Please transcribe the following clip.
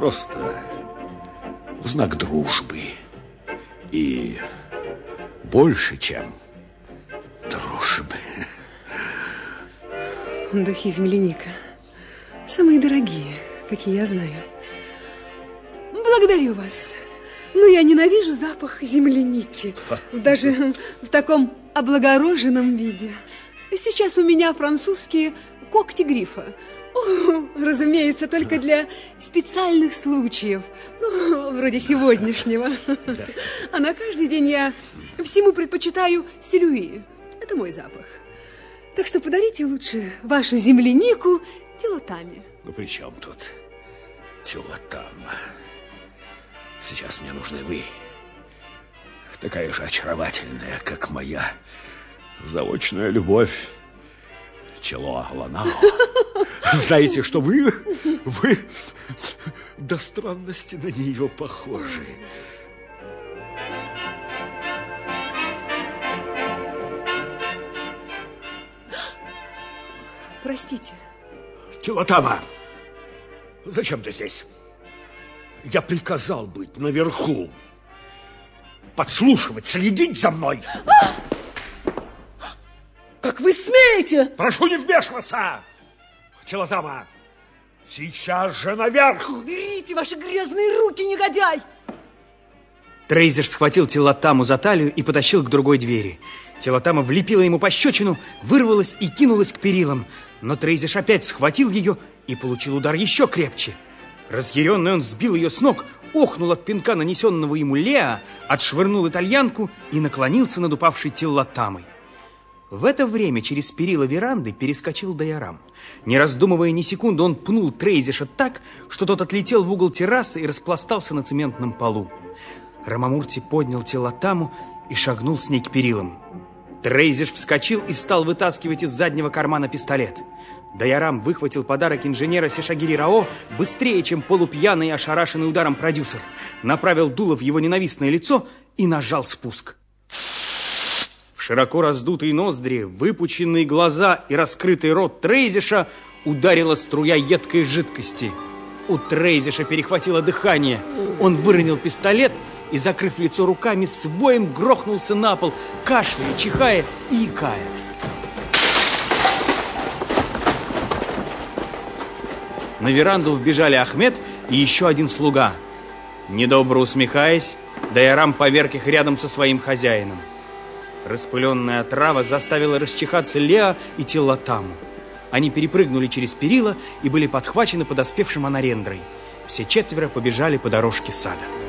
просто в знак дружбы. И больше, чем дружбы. Духи земляника. Самые дорогие, какие я знаю. Благодарю вас. Но я ненавижу запах земляники. Даже в таком облагороженном виде. Сейчас у меня французские когти грифа. О, разумеется, только для специальных случаев. Ну, вроде сегодняшнего. Да. А на каждый день я всему предпочитаю селюи. Это мой запах. Так что подарите лучше вашу землянику Тилотаме. Ну, при чем тут Тилотама? Сейчас мне нужны вы. Такая же очаровательная, как моя заочная любовь Челоа Ланао. Знаете, что вы до странности на нее похожи. Простите. Тилотама, зачем ты здесь? Я приказал быть наверху. Подслушивать, следить за мной. Как вы смеете? Прошу не вмешиваться. Тилотама, сейчас же наверх. Уберите ваши грязные руки, негодяй. Трейзиш схватил Тилотаму за талию и потащил к другой двери. Тилотама влепила ему пощечину, вырвалась и кинулась к перилам. Но Трейзиш опять схватил ее и получил удар еще крепче. Разъяренный он сбил ее с ног, охнул от пинка, нанесенного ему Леа, отшвырнул итальянку и наклонился над упавшей Тилотамой. В это время через перила веранды перескочил Дайорам. Не раздумывая ни секунды, он пнул Трейзиша так, что тот отлетел в угол террасы и распластался на цементном полу. Рамамурти поднял Тилотаму и шагнул с ней к перилам. Трейзиш вскочил и стал вытаскивать из заднего кармана пистолет. Дайорам выхватил подарок инженера Сешагири Рао быстрее, чем полупьяный и ошарашенный ударом продюсер. Направил дуло в его ненавистное лицо и нажал спуск. В широко раздутые ноздри, выпученные глаза и раскрытый рот Трейзиша ударила струя едкой жидкости. У Трейзиша перехватило дыхание. Он выронил пистолет и, закрыв лицо руками, с воем грохнулся на пол, кашляя, чихая и икая. На веранду вбежали Ахмед и еще один слуга. Недобро усмехаясь, Дайорам поверг их рядом со своим хозяином. Распыленная отрава заставила расчихаться Леа и Тилотаму. Они перепрыгнули через перила и были подхвачены подоспевшим Анарендрой. Все четверо побежали по дорожке сада.